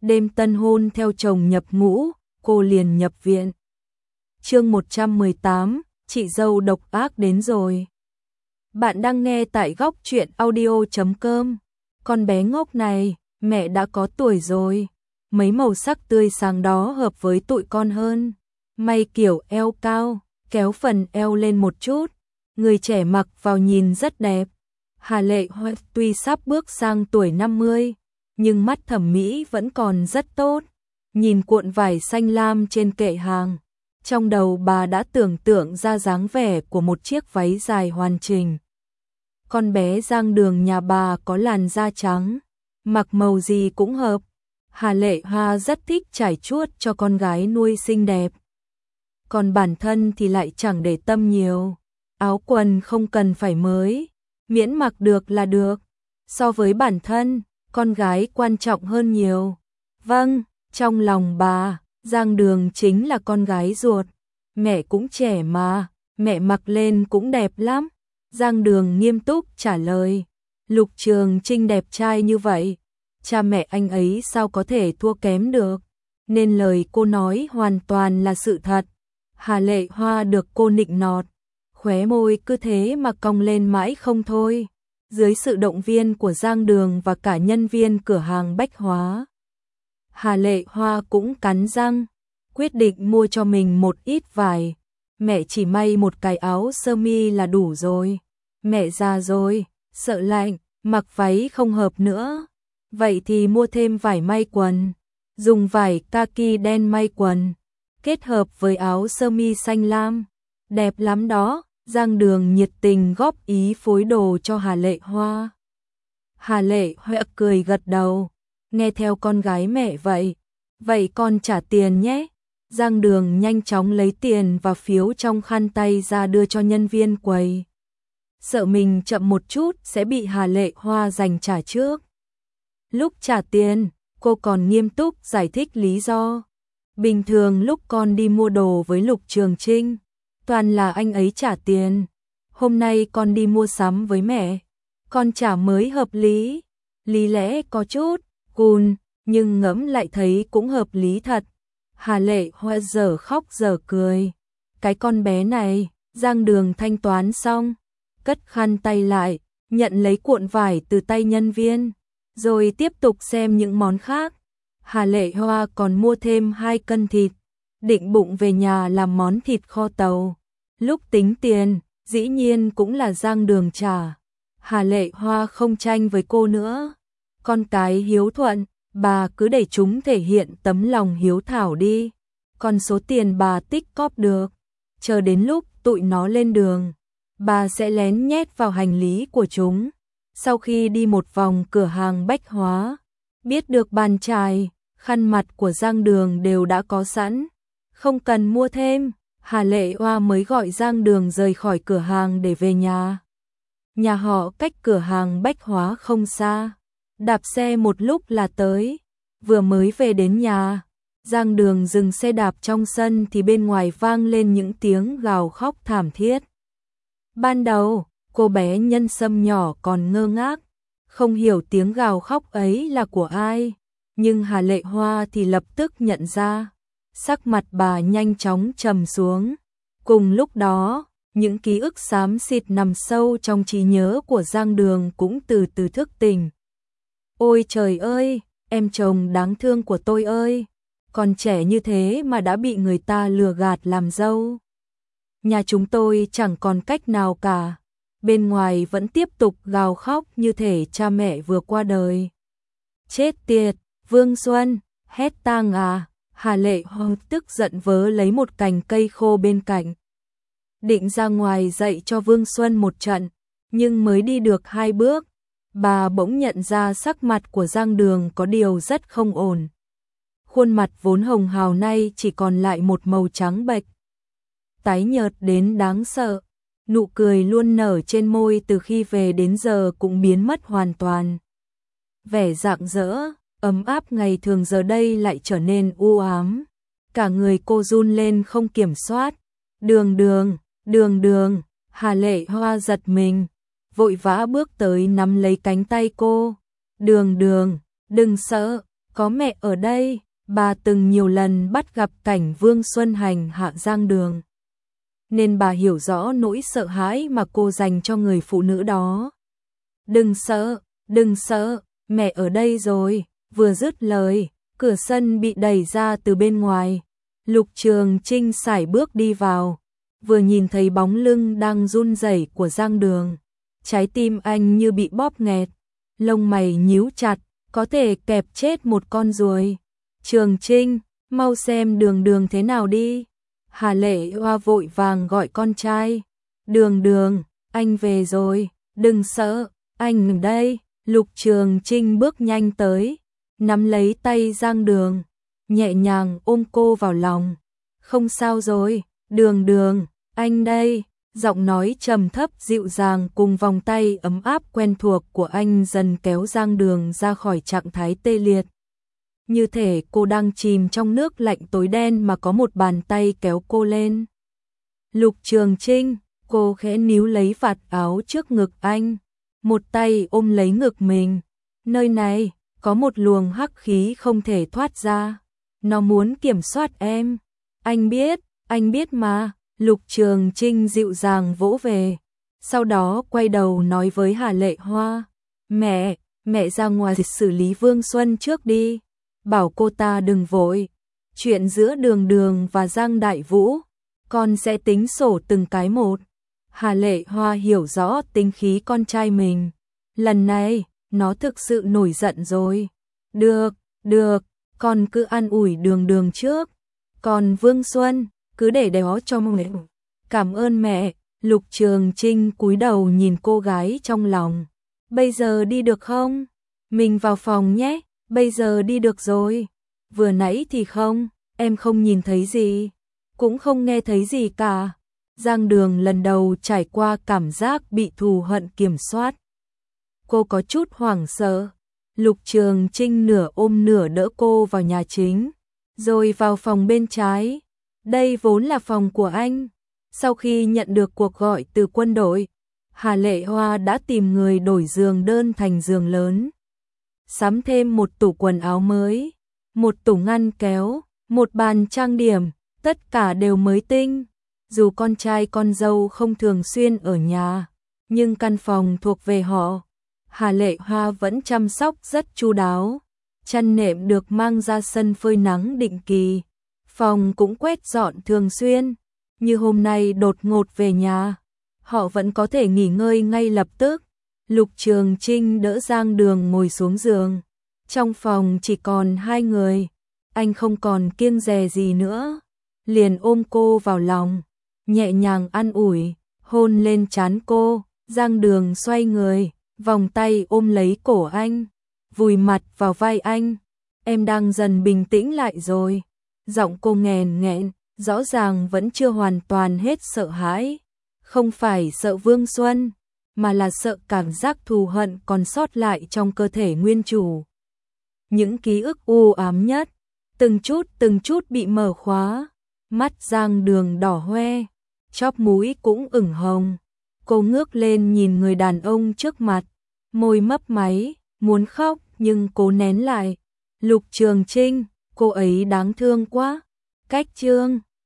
Đêm tân hôn theo chồng nhập ngũ, cô liền nhập viện. Chương 118, chị dâu độc ác đến rồi. Bạn đang nghe tại góc truyện audio.com. Con bé ngốc này, mẹ đã có tuổi rồi. Mấy màu sắc tươi sáng đó hợp với tụi con hơn. May kiểu eo cao, kéo phần eo lên một chút. Người trẻ mặc vào nhìn rất đẹp. Hà Lệ Hoa tuy sắp bước sang tuổi 50, nhưng mắt thẩm mỹ vẫn còn rất tốt. Nhìn cuộn vải xanh lam trên kệ hàng, trong đầu bà đã tưởng tượng ra dáng vẻ của một chiếc váy dài hoàn chỉnh. Con bé Giang Đường nhà bà có làn da trắng, mặc màu gì cũng hợp. Hà Lệ Hoa rất thích trải chuốt cho con gái nuôi xinh đẹp. Còn bản thân thì lại chẳng để tâm nhiều. Áo quần không cần phải mới, miễn mặc được là được. So với bản thân, con gái quan trọng hơn nhiều. Vâng, trong lòng bà, Giang Đường chính là con gái ruột. Mẹ cũng trẻ mà, mẹ mặc lên cũng đẹp lắm. Giang Đường nghiêm túc trả lời. Lục Trường Trinh đẹp trai như vậy, cha mẹ anh ấy sao có thể thua kém được. Nên lời cô nói hoàn toàn là sự thật. Hà Lệ Hoa được cô nịnh nọt, khóe môi cứ thế mà cong lên mãi không thôi. Dưới sự động viên của Giang Đường và cả nhân viên cửa hàng bách hóa, Hà Lệ Hoa cũng cắn răng, quyết định mua cho mình một ít vải. Mẹ chỉ may một cái áo sơ mi là đủ rồi. Mẹ già rồi, sợ lạnh, mặc váy không hợp nữa. Vậy thì mua thêm vải may quần. Dùng vải kaki đen may quần, kết hợp với áo sơ mi xanh lam. Đẹp lắm đó. Giang Đường nhiệt tình góp ý phối đồ cho Hà Lệ Hoa. Hà Lệ Hoa cười gật đầu, nghe theo con gái mẹ vậy. Vậy con trả tiền nhé. Giang Đường nhanh chóng lấy tiền và phiếu trong khăn tay ra đưa cho nhân viên quầy. Sợ mình chậm một chút sẽ bị Hà Lệ Hoa giành trả trước. Lúc trả tiền, cô còn nghiêm túc giải thích lý do. Bình thường lúc con đi mua đồ với Lục Trường Trinh, toàn là anh ấy trả tiền. Hôm nay con đi mua sắm với mẹ, con trả mới hợp lý. Lý lẽ có chút cùn, nhưng ngẫm lại thấy cũng hợp lý thật. Hà Lệ Hoa giờ khóc giờ cười. Cái con bé này. Giang Đường thanh toán xong, cất khăn tay lại, nhận lấy cuộn vải từ tay nhân viên, rồi tiếp tục xem những món khác. Hà Lệ Hoa còn mua thêm 2 cân thịt, định bụng về nhà làm món thịt kho tàu. Lúc tính tiền, dĩ nhiên cũng là Giang Đường trả. Hà Lệ Hoa không tranh với cô nữa. Con cái hiếu thuận, bà cứ để chúng thể hiện tấm lòng hiếu thảo đi. Còn số tiền bà tích cóp được, chờ đến lúc tụi nó lên đường, bà sẽ lén nhét vào hành lý của chúng. Sau khi đi một vòng cửa hàng bách hóa, biết được bàn chải, khăn mặt của Giang Đường đều đã có sẵn, không cần mua thêm. Hà Lệ Hoa mới gọi Giang Đường rời khỏi cửa hàng để về nhà. Nhà họ cách cửa hàng bách hóa không xa, đạp xe một lúc là tới. Vừa mới về đến nhà, Giang Đường dừng xe đạp trong sân thì bên ngoài vang lên những tiếng gào khóc thảm thiết. Ban đầu, cô bé Nhân Sâm nhỏ còn ngơ ngác, không hiểu tiếng gào khóc ấy là của ai. Nhưng Hà Lệ Hoa thì lập tức nhận ra. Sắc mặt bà nhanh chóng trầm xuống. Cùng lúc đó, những ký ức xám xịt nằm sâu trong trí nhớ của Giang Đường cũng từ từ thức tỉnh. Ôi trời ơi, em chồng đáng thương của tôi ơi, còn trẻ như thế mà đã bị người ta lừa gạt làm dâu. Nhà chúng tôi chẳng còn cách nào cả. Bên ngoài vẫn tiếp tục gào khóc như thể cha mẹ vừa qua đời. Chết tiệt, Vương Xuân, hét tang à. Hà Lệ Hoa tức giận vớ lấy một cành cây khô bên cạnh, định ra ngoài dạy cho Vương Xuân một trận, nhưng mới đi được 2 bước, bà bỗng nhận ra sắc mặt của Giang Đường có điều rất không ổn. Khuôn mặt vốn hồng hào nay chỉ còn lại một màu trắng bệch, tái nhợt đến đáng sợ. Nụ cười luôn nở trên môi từ khi về đến giờ cũng biến mất hoàn toàn. Vẻ rạng rỡ, ấm áp ngày thường giờ đây lại trở nên u ám. Cả người cô run lên không kiểm soát. Đường, Hà Lệ Hoa giật mình, vội vã bước tới nắm lấy cánh tay cô. Đường, đừng sợ, có mẹ ở đây, bà từng nhiều lần bắt gặp cảnh Vương Xuân hành hạ Giang Đường. Nên bà hiểu rõ nỗi sợ hãi mà cô dành cho người phụ nữ đó. Đừng sợ, mẹ ở đây rồi, vừa dứt lời, cửa sân bị đẩy ra từ bên ngoài. Lục Trường Trinh sải bước đi vào, vừa nhìn thấy bóng lưng đang run rẩy của Giang Đường. Trái tim anh như bị bóp nghẹt, lông mày nhíu chặt, có thể kẹp chết một con ruồi. Trường Trinh, mau xem Đường Đường thế nào đi. Hà Lệ Hoa vội vàng gọi con trai. Đường, anh về rồi, đừng sợ, anh ở đây. Lục Trường Trinh bước nhanh tới, nắm lấy tay Giang Đường, nhẹ nhàng ôm cô vào lòng. Không sao rồi, Đường, anh đây. Giọng nói trầm thấp dịu dàng cùng vòng tay ấm áp quen thuộc của anh dần kéo Giang Đường ra khỏi trạng thái tê liệt. Như thể cô đang chìm trong nước lạnh tối đen mà có một bàn tay kéo cô lên. Lục Trường Trinh, cô khẽ níu lấy vạt áo trước ngực anh, một tay ôm lấy ngực mình. Nơi này, có một luồng hắc khí không thể thoát ra. Nó muốn kiểm soát em. Anh biết mà. Lục Trường Trinh dịu dàng vỗ về. Sau đó quay đầu nói với Hà Lệ Hoa. Mẹ ra ngoài xử lý Vương Xuân trước đi. Bảo cô ta đừng vội. Chuyện giữa Đường và Giang Đại Vũ, con sẽ tính sổ từng cái một. Hà Lệ Hoa hiểu rõ tính khí con trai mình. Lần này, nó thực sự nổi giận rồi. Được, con cứ an ủi Đường trước. Còn Vương Xuân, cứ để đó cho mẹ. Cảm ơn mẹ. Lục Trường Trinh cúi đầu nhìn cô gái trong lòng. Bây giờ đi được không? Mình vào phòng nhé. Bây giờ đi được rồi. Vừa nãy thì không, em không nhìn thấy gì, cũng không nghe thấy gì cả. Giang Đường lần đầu trải qua cảm giác bị thù hận kiểm soát. Cô có chút hoảng sợ. Lục Trường Trinh nửa ôm nửa đỡ cô vào nhà chính, rồi vào phòng bên trái. Đây vốn là phòng của anh. Sau khi nhận được cuộc gọi từ quân đội, Hà Lệ Hoa đã tìm người đổi giường đơn thành giường lớn. Sắm thêm một tủ quần áo mới, một tủ ngăn kéo, một bàn trang điểm, tất cả đều mới tinh. Dù con trai con dâu không thường xuyên ở nhà, nhưng căn phòng thuộc về họ. Hà Lệ Hoa vẫn chăm sóc rất chu đáo. Chăn nệm được mang ra sân phơi nắng định kỳ. Phòng cũng quét dọn thường xuyên. Như hôm nay đột ngột về nhà, họ vẫn có thể nghỉ ngơi ngay lập tức. Lục Trường Trinh đỡ Giang Đường ngồi xuống giường. Trong phòng chỉ còn hai người. Anh không còn kiêng dè gì nữa. Liền ôm cô vào lòng, nhẹ nhàng an ủi, hôn lên trán cô. Giang Đường xoay người, vòng tay ôm lấy cổ anh, vùi mặt vào vai anh. Em đang dần bình tĩnh lại rồi. Giọng cô nghẹn, rõ ràng vẫn chưa hoàn toàn hết sợ hãi. Không phải sợ Vương Xuân, mà là sợ cảm giác thù hận còn sót lại trong cơ thể nguyên chủ. Những ký ức u ám nhất, từng chút bị mở khóa. Mắt Giang Đường đỏ hoe, chóp mũi cũng ửng hồng. Cô ngước lên nhìn người đàn ông trước mặt, môi mấp máy, muốn khóc nhưng cố nén lại. Lục Trường Trinh, cô ấy đáng thương quá. Cách chương